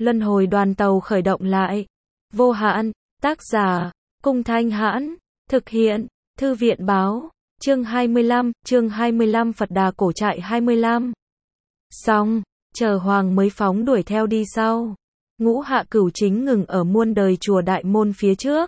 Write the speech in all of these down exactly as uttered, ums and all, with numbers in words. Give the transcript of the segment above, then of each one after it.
Luân hồi đoàn tàu khởi động lại. Vô hạn, tác giả, Cung Thanh Hãn, thực hiện, Thư viện Báo, chương hai mươi lăm, chương hai mươi lăm Phật Đà Cổ Trại hai mươi lăm. Xong, chờ Hoàng mới phóng đuổi theo đi sau. Ngũ Hạ Cửu chính ngừng ở muôn đời chùa đại môn phía trước.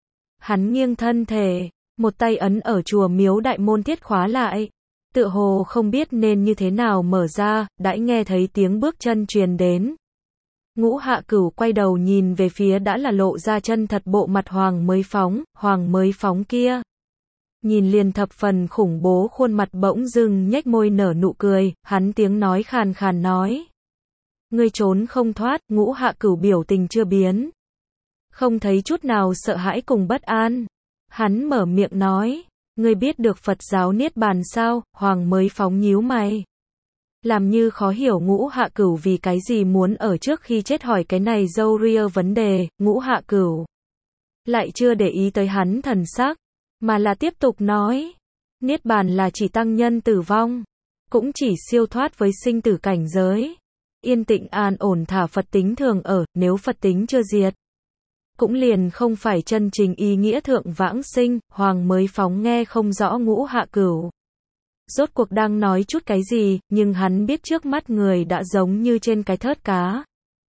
Hắn nghiêng thân thể, một tay ấn ở chùa miếu đại môn thiết khóa lại. Tựa hồ không biết nên như thế nào mở ra, đãi nghe thấy tiếng bước chân truyền đến. Ngũ Hạ Cửu quay đầu nhìn về phía đã là lộ ra chân thật bộ mặt Hoàng mới phóng, Hoàng mới phóng kia. Nhìn liền thập phần khủng bố khuôn mặt bỗng dưng nhếch môi nở nụ cười, hắn tiếng nói khàn khàn nói. Ngươi trốn không thoát, Ngũ Hạ Cửu biểu tình chưa biến. Không thấy chút nào sợ hãi cùng bất an. Hắn mở miệng nói, ngươi biết được Phật giáo Niết Bàn sao? Hoàng mới phóng nhíu mày. Làm như khó hiểu Ngũ Hạ Cửu vì cái gì muốn ở trước khi chết hỏi cái này dâu ria vấn đề. Ngũ Hạ Cửu lại chưa để ý tới hắn thần sắc, mà là tiếp tục nói, Niết Bàn là chỉ tăng nhân tử vong, cũng chỉ siêu thoát với sinh tử cảnh giới. Yên tĩnh an ổn thả Phật tính thường ở, nếu Phật tính chưa diệt, cũng liền không phải chân chính ý nghĩa thượng vãng sinh. Hoàng mới phóng nghe không rõ Ngũ Hạ Cửu rốt cuộc đang nói chút cái gì, nhưng hắn biết trước mắt người đã giống như trên cái thớt cá,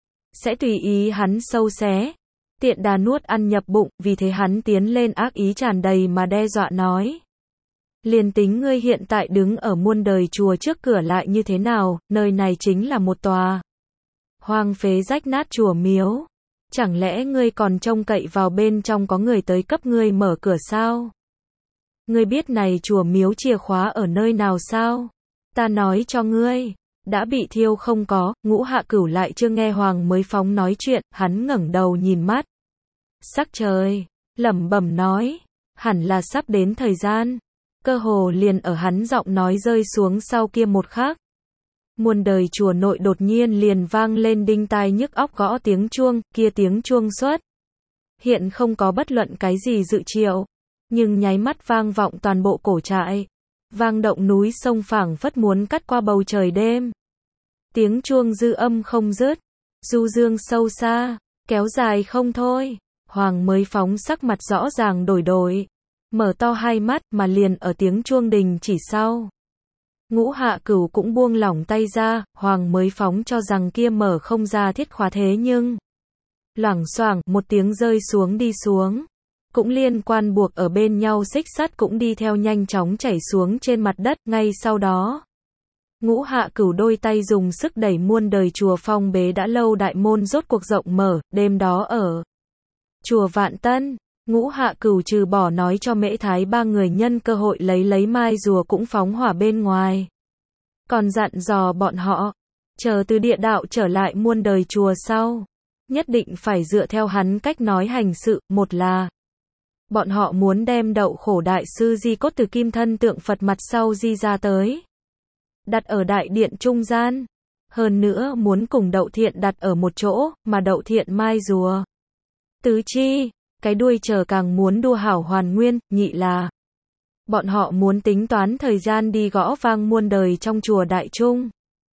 sẽ tùy ý hắn sâu xé, tiện đà nuốt ăn nhập bụng, vì thế hắn tiến lên ác ý tràn đầy mà đe dọa nói. Liền tính ngươi hiện tại đứng ở muôn đời chùa trước cửa lại như thế nào, nơi này chính là một tòa hoang phế rách nát chùa miếu. Chẳng lẽ ngươi còn trông cậy vào bên trong có người tới cấp ngươi mở cửa sao? Ngươi biết này chùa miếu chìa khóa ở nơi nào sao? Ta nói cho ngươi, đã bị thiêu không có. Ngũ Hạ Cửu lại chưa nghe Hoàng mới phóng nói chuyện, hắn ngẩng đầu nhìn mắt sắc trời, lẩm bẩm nói, hẳn là sắp đến thời gian. Cơ hồ liền ở hắn giọng nói rơi xuống sau kia một khắc, muôn đời chùa nội đột nhiên liền vang lên đinh tai nhức óc gõ tiếng chuông, kia tiếng chuông xuất hiện không có bất luận cái gì dự triệu, nhưng nháy mắt vang vọng toàn bộ cổ trại, vang động núi sông phảng phất muốn cắt qua bầu trời đêm. Tiếng chuông dư âm không dứt, du dương sâu xa, kéo dài không thôi. Hoàng mới phóng sắc mặt rõ ràng đổi đổi, mở to hai mắt mà liền ở tiếng chuông đình chỉ sau. Ngũ Hạ Cửu cũng buông lỏng tay ra, Hoàng mới phóng cho rằng kia mở không ra thiết khóa thế nhưng loảng xoảng một tiếng rơi xuống đi xuống, cũng liên quan buộc ở bên nhau xích sắt cũng đi theo nhanh chóng chảy xuống trên mặt đất. Ngay sau đó, Ngũ Hạ Cửu đôi tay dùng sức đẩy muôn đời chùa phong bế đã lâu đại môn rốt cuộc rộng mở. Đêm đó ở chùa Vạn Tân, Ngũ Hạ Cửu trừ bỏ nói cho Mễ Thái ba người nhân cơ hội lấy lấy mai rùa cũng phóng hỏa bên ngoài, còn dặn dò bọn họ, chờ từ địa đạo trở lại muôn đời chùa sau, nhất định phải dựa theo hắn cách nói hành sự. Một là bọn họ muốn đem Đậu Khổ đại sư di cốt từ kim thân tượng Phật mặt sau di ra tới, đặt ở đại điện trung gian. Hơn nữa muốn cùng Đậu Thiện đặt ở một chỗ, mà Đậu Thiện mai rùa tứ chi, cái đuôi chờ càng muốn đua hảo hoàn nguyên. Nhị là bọn họ muốn tính toán thời gian đi gõ vang muôn đời trong chùa đại trung.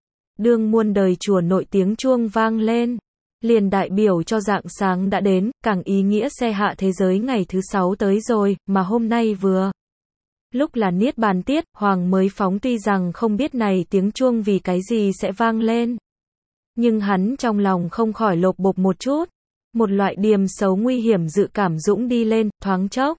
Đương muôn đời chùa nội tiếng chuông vang lên, liền đại biểu cho rạng sáng đã đến, càng ý nghĩa xe hạ thế giới ngày thứ sáu tới rồi, mà hôm nay vừa lúc là Niết Bàn tiết. Hoàng mới phóng tuy rằng không biết này tiếng chuông vì cái gì sẽ vang lên, nhưng hắn trong lòng không khỏi lột bột một chút, một loại điềm xấu nguy hiểm dự cảm dũng đi lên. Thoáng chốc,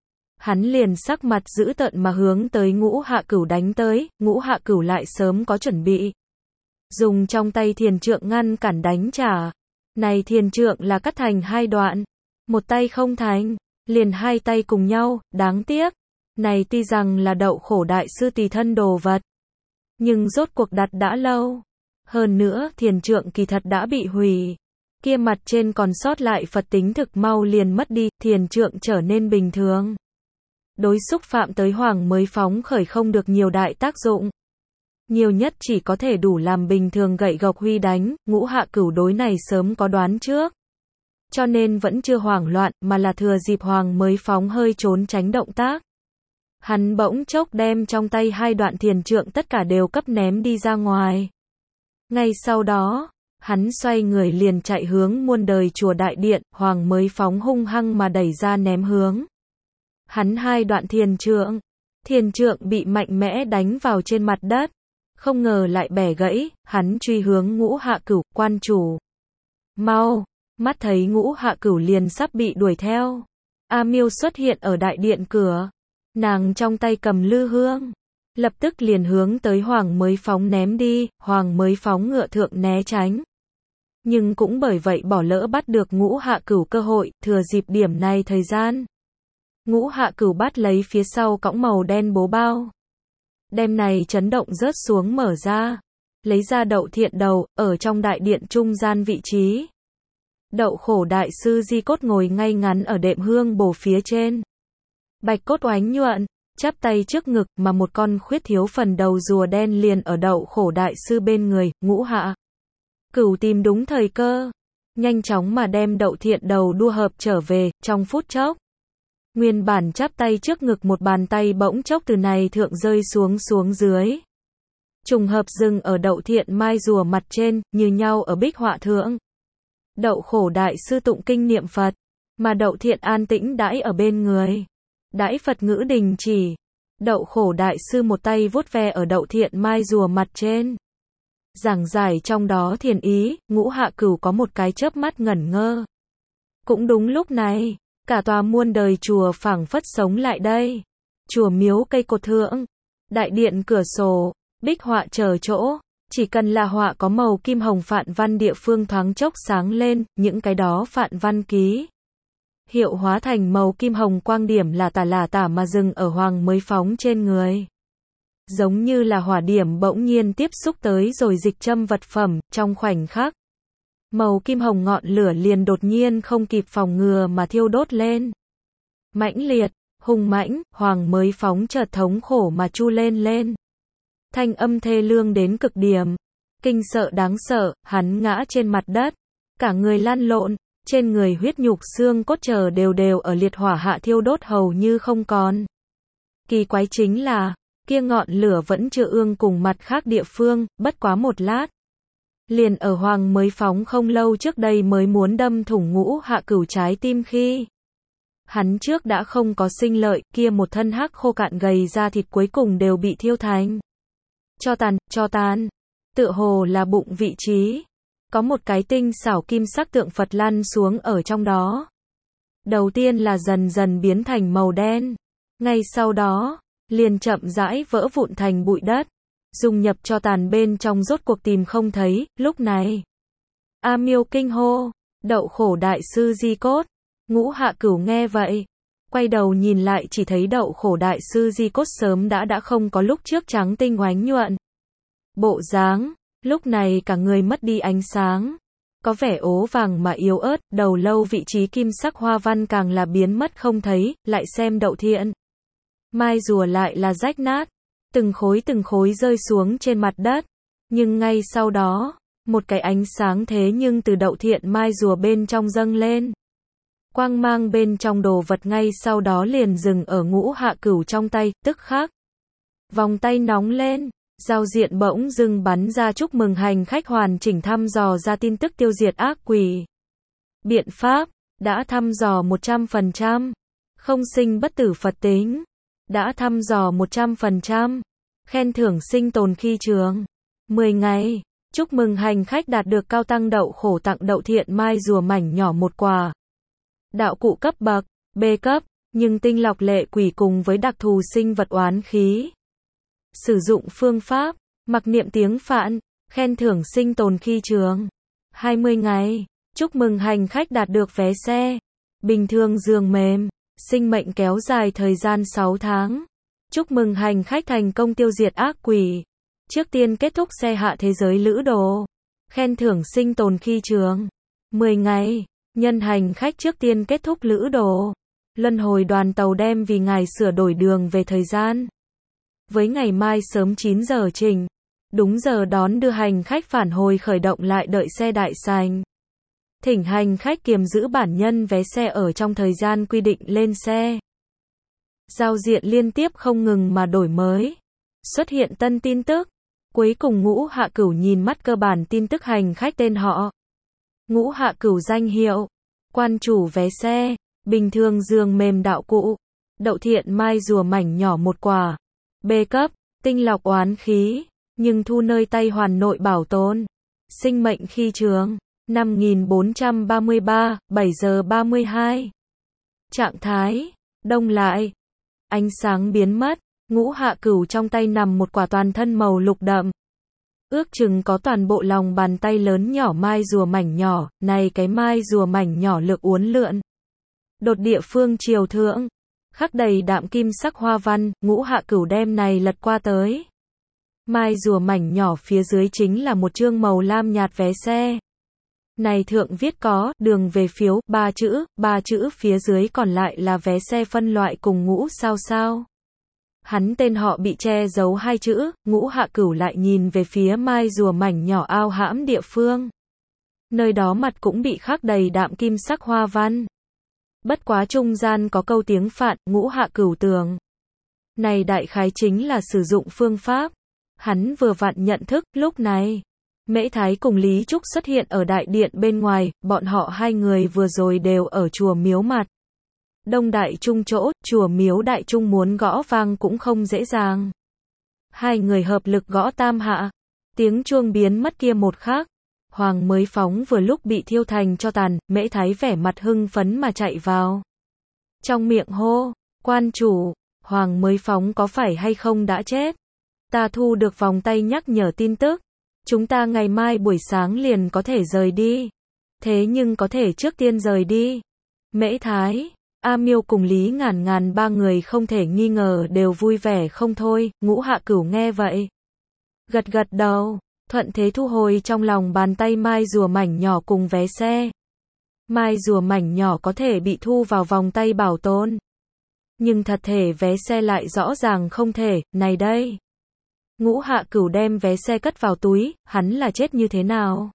hắn liền sắc mặt dữ tợn mà hướng tới Ngũ Hạ Cửu đánh tới. Ngũ Hạ Cửu lại sớm có chuẩn bị, dùng trong tay thiền trượng ngăn cản đánh trả. Này thiền trượng là cắt thành hai đoạn, một tay không thành, liền hai tay cùng nhau. Đáng tiếc, này tuy rằng là Đậu Khổ đại sư tùy thân đồ vật, nhưng rốt cuộc đặt đã lâu, hơn nữa thiền trượng kỳ thật đã bị hủy, kia mặt trên còn sót lại Phật tính thực mau liền mất đi, thiền trượng trở nên bình thường, đối xúc phạm tới Hoàng mới phóng khởi không được nhiều đại tác dụng, nhiều nhất chỉ có thể đủ làm bình thường gậy gộc huy đánh. Ngũ Hạ Cửu đối này sớm có đoán trước, cho nên vẫn chưa hoảng loạn, mà là thừa dịp Hoàng mới phóng hơi trốn tránh động tác, hắn bỗng chốc đem trong tay hai đoạn thiền trượng tất cả đều cấp ném đi ra ngoài. Ngay sau đó, Hắn xoay người liền chạy hướng muôn đời chùa đại điện, Hoàng mới phóng hung hăng mà đẩy ra ném hướng. Hắn hai đoạn thiền trượng. Thiền trượng bị mạnh mẽ đánh vào trên mặt đất. Không ngờ lại bẻ gãy, hắn truy hướng Ngũ Hạ Cửu, quan chủ. Mau, mắt thấy Ngũ Hạ Cửu liền sắp bị đuổi theo. A Miêu xuất hiện ở đại điện cửa. Nàng trong tay cầm lư hương. Lập tức liền hướng tới Hoàng mới phóng ném đi, Hoàng mới phóng ngựa thượng né tránh. Nhưng cũng bởi vậy bỏ lỡ bắt được Ngũ Hạ Cửu cơ hội, thừa dịp điểm này thời gian. Ngũ Hạ Cửu bắt lấy phía sau cõng màu đen bố bao. Đem này chấn động rớt xuống mở ra. Lấy ra Đậu Thiện đầu, ở trong đại điện trung gian vị trí. Đậu Khổ đại sư di cốt ngồi ngay ngắn ở đệm hương bổ phía trên. Bạch cốt oánh nhuận, chắp tay trước ngực mà một con khuyết thiếu phần đầu rùa đen liền ở Đậu Khổ đại sư bên người. Ngũ Hạ Cửu tìm đúng thời cơ. Nhanh chóng mà đem Đậu Thiện đầu đua hợp trở về, trong phút chốc. Nguyên bản chắp tay trước ngực một bàn tay bỗng chốc từ này thượng rơi xuống xuống dưới. Trùng hợp dừng ở Đậu Thiện mai rùa mặt trên, như nhau ở bích họa thượng. Đậu Khổ đại sư tụng kinh niệm Phật, mà Đậu Thiện an tĩnh đãi ở bên người. Đãi Phật ngữ đình chỉ. Đậu Khổ đại sư một tay vuốt ve ở Đậu Thiện mai rùa mặt trên. Giảng giải trong đó thiền ý, Ngũ Hạ Cửu có một cái chớp mắt ngẩn ngơ. Cũng đúng lúc này, cả tòa muôn đời chùa phảng phất sống lại đây. Chùa miếu cây cột thượng, đại điện cửa sổ, bích họa chờ chỗ, chỉ cần là họa có màu kim hồng phạn văn địa phương thoáng chốc sáng lên, những cái đó phạn văn ký hiệu hóa thành màu kim hồng quang điểm là tả là tả mà dừng ở Hoàng mới phóng trên người. Giống như là hỏa điểm bỗng nhiên tiếp xúc tới rồi dịch châm vật phẩm, trong khoảnh khắc. Màu kim hồng ngọn lửa liền đột nhiên không kịp phòng ngừa mà thiêu đốt lên. Mãnh liệt, hùng mãnh, Hoàng mới phóng chợt thống khổ mà chu lên lên. Thanh âm thê lương đến cực điểm. Kinh sợ đáng sợ, hắn ngã trên mặt đất. Cả người lăn lộn, trên người huyết nhục xương cốt chờ đều đều ở liệt hỏa hạ thiêu đốt hầu như không còn. Kỳ quái chính là, kia ngọn lửa vẫn chưa ương cùng mặt khác địa phương, bất quá một lát. Liền ở Hoàng mới phóng không lâu trước đây mới muốn đâm thủng Ngũ Hạ Cửu trái tim khi. Hắn trước đã không có sinh lợi, kia một thân hắc khô cạn gầy da thịt cuối cùng đều bị thiêu thành. Cho tàn, cho tàn. Tựa hồ là bụng vị trí. Có một cái tinh xảo kim sắc tượng Phật lăn xuống ở trong đó. Đầu tiên là dần dần biến thành màu đen. Ngay sau đó, liền chậm rãi vỡ vụn thành bụi đất. Dung nhập cho tàn bên trong rốt cuộc tìm không thấy, lúc này. A Miêu kinh hô, Đậu Khổ đại sư di cốt. Ngũ Hạ Cửu nghe vậy. Quay đầu nhìn lại chỉ thấy Đậu Khổ đại sư di cốt sớm đã đã không có lúc trước trắng tinh oánh nhuận. Bộ dáng, lúc này cả người mất đi ánh sáng. Có vẻ ố vàng mà yếu ớt, đầu lâu vị trí kim sắc hoa văn càng là biến mất không thấy, lại xem Đậu Thiện. Mai rùa lại là rách nát. Từng khối từng khối rơi xuống trên mặt đất. Nhưng ngay sau đó, một cái ánh sáng thế nhưng từ Đậu Thiện mai rùa bên trong dâng lên. Quang mang bên trong đồ vật ngay sau đó liền dừng ở Ngũ Hạ Cửu trong tay, tức khắc. Vòng tay nóng lên, giao diện bỗng dưng bắn ra chúc mừng hành khách hoàn chỉnh thăm dò ra tin tức tiêu diệt ác quỷ. Biện pháp, đã thăm dò một trăm phần trăm. Không sinh bất tử Phật tính. Đã thăm dò một trăm phần trăm. Khen thưởng sinh tồn khi trường. mười ngày. Chúc mừng hành khách đạt được cao tăng Đậu Khổ tặng Đậu Thiện mai rùa mảnh nhỏ một quả. Đạo cụ cấp bậc, B cấp, nhưng tinh lọc lệ quỷ cùng với đặc thù sinh vật oán khí. Sử dụng phương pháp, mặc niệm tiếng Phạn, khen thưởng sinh tồn khi trường. hai mươi ngày. Chúc mừng hành khách đạt được vé xe. Bình thường giường mềm. Sinh mệnh kéo dài thời gian sáu tháng. Chúc mừng hành khách thành công tiêu diệt ác quỷ. Trước tiên kết thúc xe hạ thế giới lữ đồ. Khen thưởng sinh tồn khi trường. mười ngày. Nhân hành khách trước tiên kết thúc lữ đồ. Luân hồi đoàn tàu đem vì ngài sửa đổi đường về thời gian. Với ngày mai sớm chín giờ trình. Đúng giờ đón đưa hành khách phản hồi khởi động lại đợi xe đại sành. Thỉnh hành khách kiềm giữ bản nhân vé xe ở trong thời gian quy định lên xe. Giao diện liên tiếp không ngừng mà đổi mới. Xuất hiện tân tin tức. Cuối cùng Ngũ Hạ Cửu nhìn mắt cơ bản tin tức hành khách tên họ. Ngũ Hạ Cửu danh hiệu, quan chủ vé xe, bình thường giường mềm đạo cụ, đậu thiện mai rùa mảnh nhỏ một quả, B cấp, tinh lọc oán khí, nhưng thu nơi tay hoàn nội bảo tồn, sinh mệnh khi trường, năm nghìn bốn trăm ba mươi ba, bảy giờ ba mươi hai. Trạng thái, đông lại, ánh sáng biến mất, Ngũ Hạ Cửu trong tay nằm một quả toàn thân màu lục đậm. Ước chừng có toàn bộ lòng bàn tay lớn nhỏ mai rùa mảnh nhỏ, này cái mai rùa mảnh nhỏ lực uốn lượn. Đột địa phương chiều thượng, khắc đầy đạm kim sắc hoa văn, Ngũ Hạ Cửu đem này lật qua tới. Mai rùa mảnh nhỏ phía dưới chính là một chương màu lam nhạt vé xe. Này thượng viết có, đường về phiếu, ba chữ, ba chữ phía dưới còn lại là vé xe phân loại cùng ngũ sao sao. Hắn tên họ bị che giấu hai chữ, Ngũ Hạ Cửu lại nhìn về phía mai rùa mảnh nhỏ ao hãm địa phương. Nơi đó mặt cũng bị khắc đầy đạm kim sắc hoa văn. Bất quá trung gian có câu tiếng Phạn, Ngũ Hạ Cửu tường. Này đại khái chính là sử dụng phương pháp. Hắn vừa vặn nhận thức, lúc này. Mễ Thái cùng Lý Trúc xuất hiện ở đại điện bên ngoài, bọn họ hai người vừa rồi đều ở chùa miếu mặt. Đông Đại Trung chỗ, chùa miếu Đại Trung muốn gõ vang cũng không dễ dàng. Hai người hợp lực gõ tam hạ. Tiếng chuông biến mất kia một khắc. Hoàng mới phóng vừa lúc bị thiêu thành cho tàn, Mễ Thái vẻ mặt hưng phấn mà chạy vào. Trong miệng hô, quan chủ, Hoàng mới phóng có phải hay không đã chết? Ta thu được vòng tay nhắc nhở tin tức. Chúng ta ngày mai buổi sáng liền có thể rời đi. Thế nhưng có thể trước tiên rời đi. Mễ Thái, A Miêu cùng Lý Ngàn Ngàn ba người không thể nghi ngờ đều vui vẻ không thôi, Ngũ Hạ Cửu nghe vậy. Gật gật đầu, thuận thế thu hồi trong lòng bàn tay mai rùa mảnh nhỏ cùng vé xe. Mai rùa mảnh nhỏ có thể bị thu vào vòng tay bảo tồn. Nhưng thật thể vé xe lại rõ ràng không thể, này đây. Ngũ Hạ Cửu đem vé xe cất vào túi, hắn là chết như thế nào?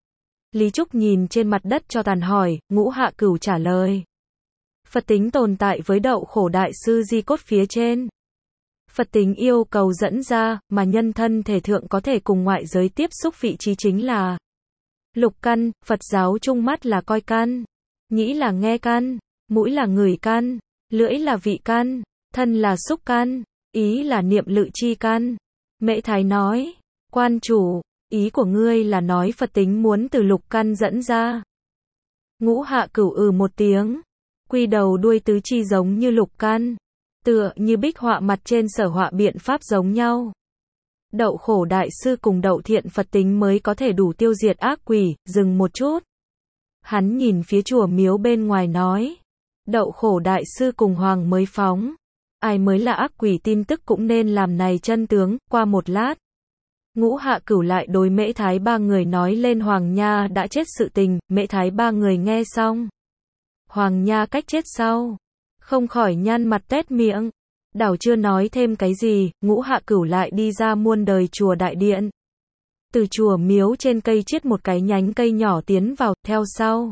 Lý Trúc nhìn trên mặt đất cho tàn hỏi, Ngũ Hạ Cửu trả lời. Phật tính tồn tại với đậu khổ đại sư di cốt phía trên. Phật tính yêu cầu dẫn ra, mà nhân thân thể thượng có thể cùng ngoại giới tiếp xúc vị trí chính là lục căn, Phật giáo trung mắt là coi căn, nhĩ là nghe căn, mũi là ngửi căn, lưỡi là vị căn, thân là xúc căn, ý là niệm lự chi căn. Mễ Thái nói, quan chủ, ý của ngươi là nói Phật tính muốn từ lục căn dẫn ra. Ngũ Hạ Cửu ừ một tiếng, quy đầu đuôi tứ chi giống như lục căn, tựa như bích họa mặt trên sở họa biện pháp giống nhau. Đậu khổ đại sư cùng đậu thiện Phật tính mới có thể đủ tiêu diệt ác quỷ, dừng một chút. Hắn nhìn phía chùa miếu bên ngoài nói, đậu khổ đại sư cùng Hoàng mới phóng. Ai mới là ác quỷ tin tức cũng nên làm này chân tướng, qua một lát. Ngũ Hạ Cửu lại đối Mễ Thái ba người nói lên Hoàng Nha đã chết sự tình, Mễ Thái ba người nghe xong. Hoàng Nha cách chết sau. Không khỏi nhăn mặt tét miệng. Đảo chưa nói thêm cái gì, Ngũ Hạ Cửu lại đi ra muôn đời chùa đại điện. Từ chùa miếu trên cây chiết một cái nhánh cây nhỏ tiến vào, theo sau.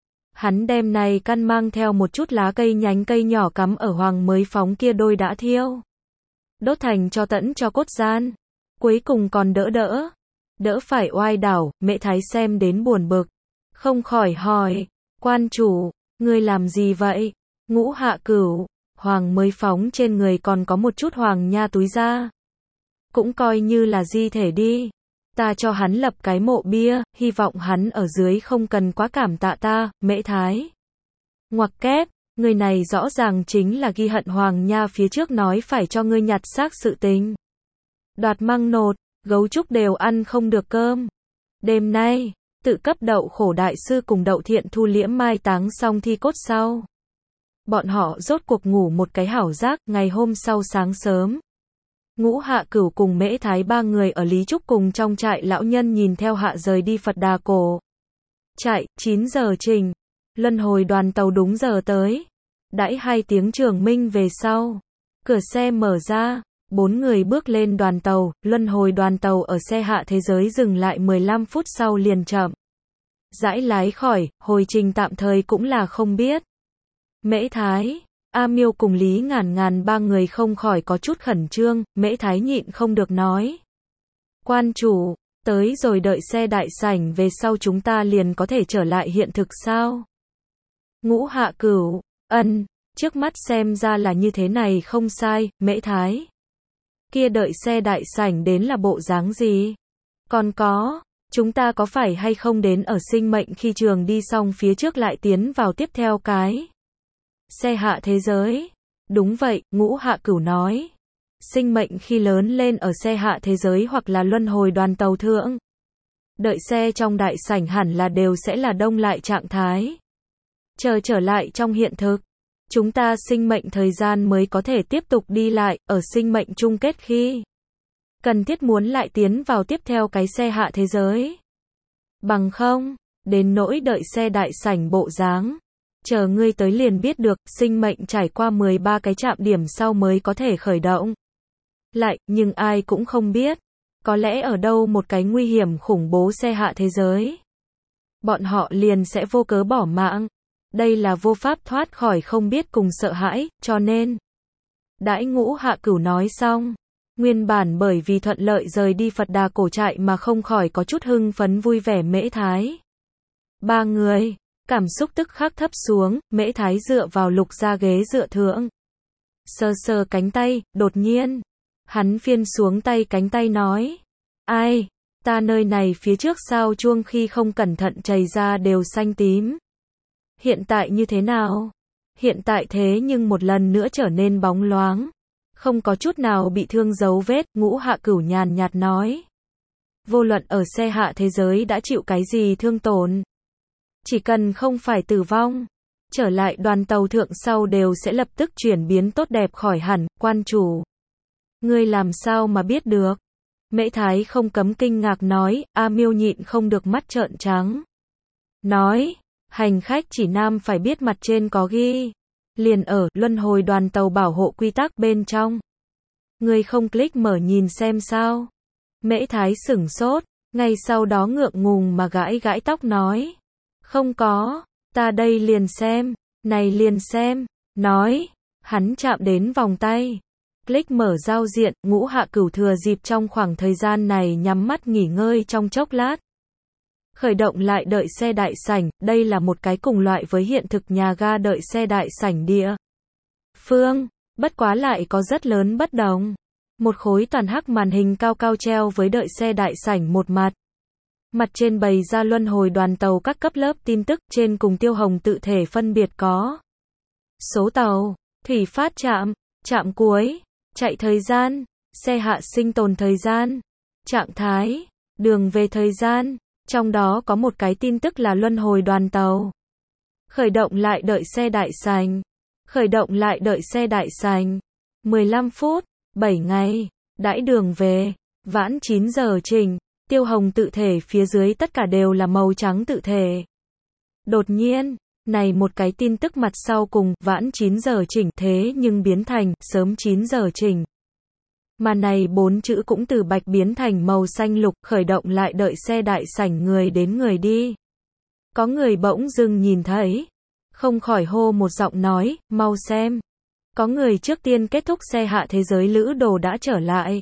Hắn đem này căn mang theo một chút lá cây nhánh cây nhỏ cắm ở Hoàng mới phóng kia đôi đã thiêu. Đốt thành cho tẫn cho cốt gian. Cuối cùng còn đỡ đỡ. Đỡ phải oai đảo, Mễ Thái xem đến buồn bực. Không khỏi hỏi, quan chủ, ngươi làm gì vậy? Ngũ Hạ Cửu, Hoàng mới phóng trên người còn có một chút hoàng nha túi ra. Cũng coi như là di thể đi. Ta cho hắn lập cái mộ bia, hy vọng hắn ở dưới không cần quá cảm tạ ta, Mễ Thái. Ngoặc kép, người này rõ ràng chính là ghi hận Hoàng Nha phía trước nói phải cho ngươi nhặt xác sự tình. Đoạt măng nột, gấu trúc đều ăn không được cơm. Đêm nay, tự cấp đậu khổ đại sư cùng đậu thiện thu liễm mai táng xong thi cốt sau. Bọn họ rốt cuộc ngủ một cái hảo giác, ngày hôm sau sáng sớm. Ngũ Hạ Cửu cùng Mễ Thái ba người ở Lý Trúc cùng trong trại lão nhân nhìn theo hạ rời đi Phật Đà Cổ. Trại, chín giờ trình. Luân hồi đoàn tàu đúng giờ tới. Đãi hai tiếng trường minh về sau. Cửa xe mở ra. Bốn người bước lên đoàn tàu. Luân hồi đoàn tàu ở xe hạ thế giới dừng lại mười lăm phút sau liền chậm. Rãi lái khỏi, hồi trình tạm thời cũng là không biết. Mễ Thái, A Miêu cùng Lý Ngàn Ngàn ba người không khỏi có chút khẩn trương, Mễ Thái nhịn không được nói. Quan chủ, tới rồi đợi xe đại sảnh về sau chúng ta liền có thể trở lại hiện thực sao? Ngũ Hạ Cửu, ân, trước mắt xem ra là như thế này không sai, Mễ Thái. Kia đợi xe đại sảnh đến là bộ dáng gì? Còn có, chúng ta có phải hay không đến ở sinh mệnh khi trường đi xong phía trước lại tiến vào tiếp theo cái xe hạ thế giới? Đúng vậy, Ngũ Hạ Cửu nói. Sinh mệnh khi lớn lên ở xe hạ thế giới hoặc là luân hồi đoàn tàu thượng. Đợi xe trong đại sảnh hẳn là đều sẽ là đông lại trạng thái. Chờ trở lại trong hiện thực. Chúng ta sinh mệnh thời gian mới có thể tiếp tục đi lại, ở sinh mệnh chung kết khi cần thiết muốn lại tiến vào tiếp theo cái xe hạ thế giới. Bằng không, đến nỗi đợi xe đại sảnh bộ dáng. Chờ ngươi tới liền biết được, sinh mệnh trải qua mười ba cái trạm điểm sau mới có thể khởi động. Lại, nhưng ai cũng không biết. Có lẽ ở đâu một cái nguy hiểm khủng bố xe hạ thế giới. Bọn họ liền sẽ vô cớ bỏ mạng. Đây là vô pháp thoát khỏi không biết cùng sợ hãi, cho nên. Đãi Ngũ Hạ Cửu nói xong. Nguyên bản bởi vì thuận lợi rời đi Phật Đà cổ trại mà không khỏi có chút hưng phấn vui vẻ Mễ Thái. Ba người, cảm xúc tức khắc thấp xuống, Mễ Thái dựa vào Lục Gia ghế dựa thượng. Sờ sờ cánh tay, đột nhiên. Hắn phiên xuống tay cánh tay nói. Ai, ta nơi này phía trước sao chuông khi không cẩn thận chảy ra đều xanh tím. Hiện tại như thế nào? Hiện tại thế nhưng một lần nữa trở nên bóng loáng. Không có chút nào bị thương dấu vết, Ngũ Hạ Cửu nhàn nhạt nói. Vô luận ở xe hạ thế giới đã chịu cái gì thương tổn. Chỉ cần không phải tử vong. Trở lại đoàn tàu thượng sau đều sẽ lập tức chuyển biến tốt đẹp khỏi hẳn, quan chủ. Ngươi làm sao mà biết được? Mễ Thái không cấm kinh ngạc nói, A Miêu nhịn không được mắt trợn trắng. Nói, hành khách chỉ nam phải biết mặt trên có ghi. Liền ở, luân hồi đoàn tàu bảo hộ quy tắc bên trong. Ngươi không click mở nhìn xem sao. Mễ Thái sửng sốt, ngay sau đó ngượng ngùng mà gãi gãi tóc nói. Không có, ta đây liền xem, này liền xem, nói. Hắn chạm đến vòng tay. Click mở giao diện, Ngũ Hạ Cửu thừa dịp trong khoảng thời gian này nhắm mắt nghỉ ngơi trong chốc lát. Khởi động lại đợi xe đại sảnh, đây là một cái cùng loại với hiện thực nhà ga đợi xe đại sảnh địa phương, bất quá lại có rất lớn bất đồng. Một khối toàn hắc màn hình cao cao treo với đợi xe đại sảnh một mặt. Mặt trên bày ra luân hồi đoàn tàu các cấp lớp tin tức, trên cùng tiêu hồng tự thể phân biệt có số tàu, thủy phát trạm, trạm cuối, chạy thời gian, xe hạ sinh tồn thời gian, trạng thái, đường về thời gian. Trong đó có một cái tin tức là luân hồi đoàn tàu. Khởi động lại đợi xe đại sảnh. Khởi động lại đợi xe đại sảnh. mười lăm phút, bảy ngày, đãi đường về, vãn chín giờ trình, tiêu hồng tự thể phía dưới tất cả đều là màu trắng tự thể. Đột nhiên, này một cái tin tức mặt sau cùng, vãn chín giờ chỉnh thế nhưng biến thành, sớm chín giờ chỉnh. Mà này bốn chữ cũng từ bạch biến thành màu xanh lục, khởi động lại đợi xe đại sảnh người đến người đi. Có người bỗng dưng nhìn thấy, không khỏi hô một giọng nói, mau xem. Có người trước tiên kết thúc xe hạ thế giới lữ đồ đã trở lại.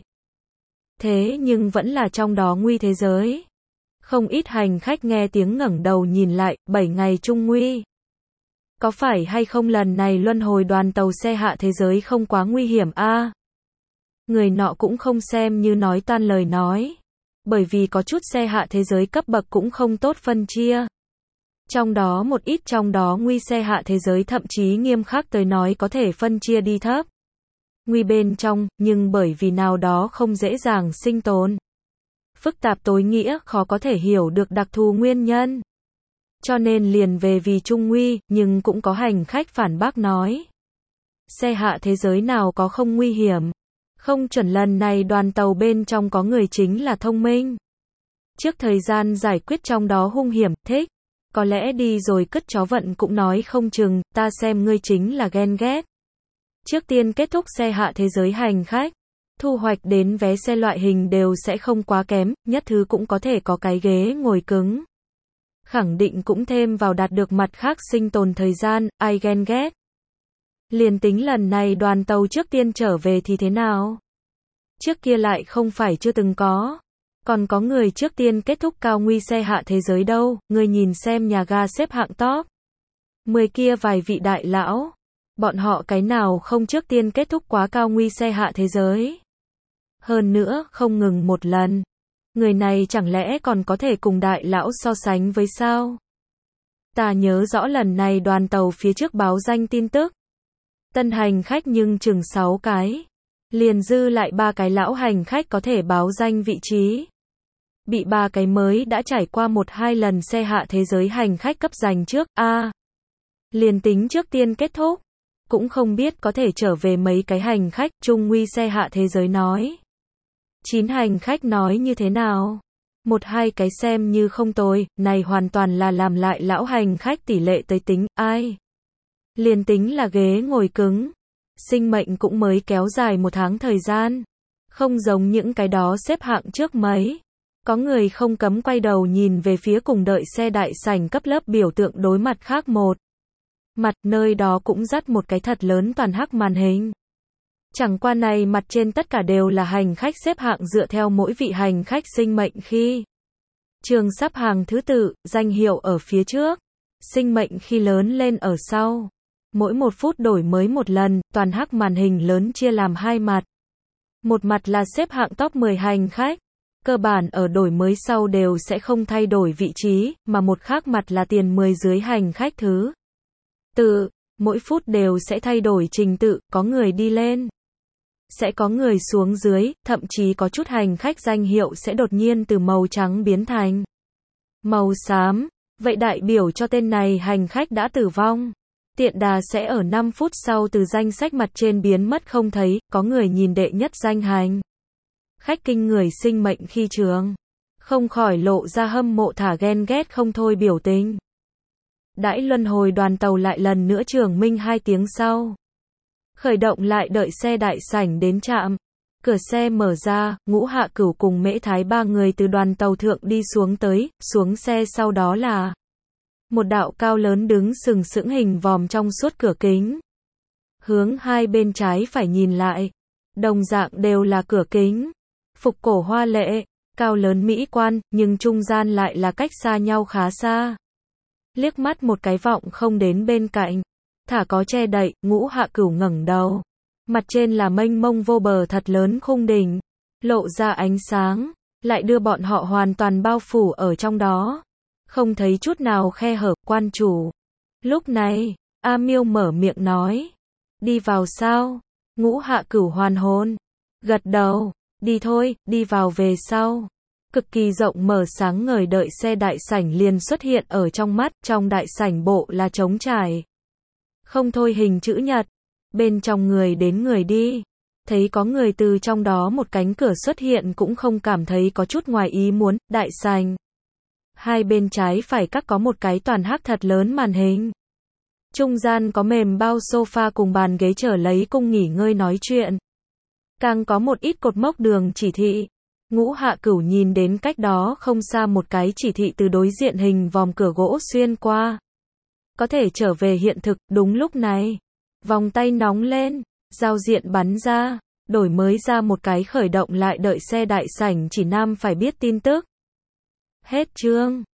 Thế nhưng vẫn là trong đó nguy thế giới. Không ít hành khách nghe tiếng ngẩng đầu nhìn lại, bảy ngày chung nguy. Có phải hay không lần này luân hồi đoàn tàu xe hạ thế giới không quá nguy hiểm a? À? Người nọ cũng không xem như nói toan lời nói. Bởi vì có chút xe hạ thế giới cấp bậc cũng không tốt phân chia. Trong đó một ít trong đó nguy xe hạ thế giới thậm chí nghiêm khắc tới nói có thể phân chia đi thấp. Nguy bên trong, nhưng bởi vì nào đó không dễ dàng sinh tồn. Phức tạp tối nghĩa, khó có thể hiểu được đặc thù nguyên nhân. Cho nên liền về vì trung nguy, nhưng cũng có hành khách phản bác nói. Xe hạ thế giới nào có không nguy hiểm. Không chuẩn lần này đoàn tàu bên trong có người chính là thông minh. Trước thời gian giải quyết trong đó hung hiểm, thích. Có lẽ đi rồi cất chó vận cũng nói không chừng, ta xem ngươi chính là ghen ghét. Trước tiên kết thúc xe hạ thế giới hành khách. Thu hoạch đến vé xe loại hình đều sẽ không quá kém, nhất thứ cũng có thể có cái ghế ngồi cứng. Khẳng định cũng thêm vào đạt được mặt khác sinh tồn thời gian, ai ghen ghét. Liền tính lần này đoàn tàu trước tiên trở về thì thế nào? Trước kia lại không phải chưa từng có. Còn có người trước tiên kết thúc cao nguy xe hạ thế giới đâu, người nhìn xem nhà ga xếp hạng top mười kia vài vị đại lão. Bọn họ cái nào không trước tiên kết thúc quá cao nguy xe hạ thế giới. Hơn nữa, không ngừng một lần. Người này chẳng lẽ còn có thể cùng đại lão so sánh với sao? Ta nhớ rõ lần này đoàn tàu phía trước báo danh tin tức. Tân hành khách nhưng chừng sáu cái. Liền dư lại ba cái lão hành khách có thể báo danh vị trí. Bị ba cái mới đã trải qua một hai lần xe hạ thế giới hành khách cấp giành trước, a à, liền tính trước tiên kết thúc. Cũng không biết có thể trở về mấy cái hành khách, trung nguy xe hạ thế giới nói. Chín hành khách nói như thế nào? Một hai cái xem như không tồi, này hoàn toàn là làm lại lão hành khách tỷ lệ tới tính, ai? Liền tính là ghế ngồi cứng. Sinh mệnh cũng mới kéo dài một tháng thời gian. Không giống những cái đó xếp hạng trước mấy. Có người không cấm quay đầu nhìn về phía cùng đợi xe đại sảnh cấp lớp biểu tượng đối mặt khác một. Mặt nơi đó cũng dắt một cái thật lớn toàn hắc màn hình. Chẳng qua này mặt trên tất cả đều là hành khách xếp hạng dựa theo mỗi vị hành khách sinh mệnh khi. Trường sắp hàng thứ tự, danh hiệu ở phía trước. Sinh mệnh khi lớn lên ở sau. Mỗi một phút đổi mới một lần, toàn hắc màn hình lớn chia làm hai mặt. Một mặt là xếp hạng top mười hành khách. Cơ bản ở đổi mới sau đều sẽ không thay đổi vị trí, mà một khác mặt là tiền mười dưới hành khách thứ tự, mỗi phút đều sẽ thay đổi trình tự, có người đi lên, sẽ có người xuống dưới, thậm chí có chút hành khách danh hiệu sẽ đột nhiên từ màu trắng biến thành màu xám, vậy đại biểu cho tên này hành khách đã tử vong. Tiện đà sẽ ở năm phút sau từ danh sách mặt trên biến mất không thấy, có người nhìn đệ nhất danh hành khách kinh người sinh mệnh khi trường, không khỏi lộ ra hâm mộ thả ghen ghét không thôi biểu tình. Đãi luân hồi đoàn tàu lại lần nữa trường minh hai tiếng sau. Khởi động lại đợi xe đại sảnh đến trạm. Cửa xe mở ra, Ngũ Hạ Cửu cùng Mễ Thái ba người từ đoàn tàu thượng đi xuống tới, xuống xe sau đó là một đạo cao lớn đứng sừng sững hình vòm trong suốt cửa kính. Hướng hai bên trái phải nhìn lại, đồng dạng đều là cửa kính. Phục cổ hoa lệ, cao lớn mỹ quan, nhưng trung gian lại là cách xa nhau khá xa. Liếc mắt một cái vọng không đến bên cạnh. Thả có che đậy, Ngũ Hạ Cửu ngẩng đầu. Mặt trên là mênh mông vô bờ thật lớn khung đỉnh. Lộ ra ánh sáng, lại đưa bọn họ hoàn toàn bao phủ ở trong đó. Không thấy chút nào khe hở, quan chủ. Lúc này, A Miêu mở miệng nói. Đi vào sao? Ngũ Hạ Cửu hoàn hồn. Gật đầu. Đi thôi, đi vào về sau. Cực kỳ rộng mở sáng ngời đợi xe đại sảnh liền xuất hiện ở trong mắt, trong đại sảnh bộ là trống trải. Không thôi hình chữ nhật, bên trong người đến người đi. Thấy có người từ trong đó một cánh cửa xuất hiện cũng không cảm thấy có chút ngoài ý muốn, đại sảnh. Hai bên trái phải các có một cái toàn hắc thật lớn màn hình. Trung gian có mềm bao sofa cùng bàn ghế trở lấy cung nghỉ ngơi nói chuyện. Càng có một ít cột mốc đường chỉ thị. Ngũ Hạ Cửu nhìn đến cách đó không xa một cái chỉ thị từ đối diện hình vòm cửa gỗ xuyên qua. Có thể trở về hiện thực, đúng lúc này. Vòng tay nóng lên, giao diện bắn ra, đổi mới ra một cái khởi động lại đợi xe đại sảnh chỉ nam phải biết tin tức. Hết chương.